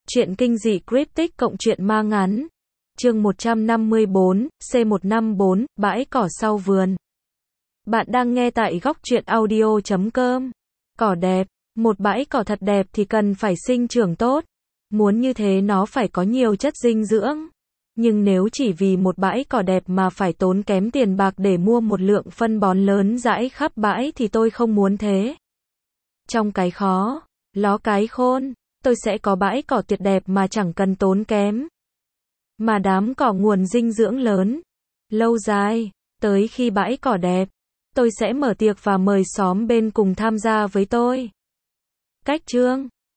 Truyện kinh dị cryptic cộng truyện ma ngắn. Chương 154, C154, bãi cỏ sau vườn. Bạn đang nghe tại góc truyện audio.com. Cỏ đẹp, một bãi cỏ thật đẹp thì cần phải sinh trưởng tốt. Muốn như thế nó phải có nhiều chất dinh dưỡng. Nhưng nếu chỉ vì một bãi cỏ đẹp mà phải tốn kém tiền bạc để mua một lượng phân bón lớn rải khắp bãi thì tôi không muốn thế. Trong cái khó, ló cái khôn, tôi sẽ có bãi cỏ tuyệt đẹp mà chẳng cần tốn kém. Mà đám cỏ nguồn dinh dưỡng lớn. Lâu dài, tới khi bãi cỏ đẹp, tôi sẽ mở tiệc và mời xóm bên cùng tham gia với tôi. Cách chương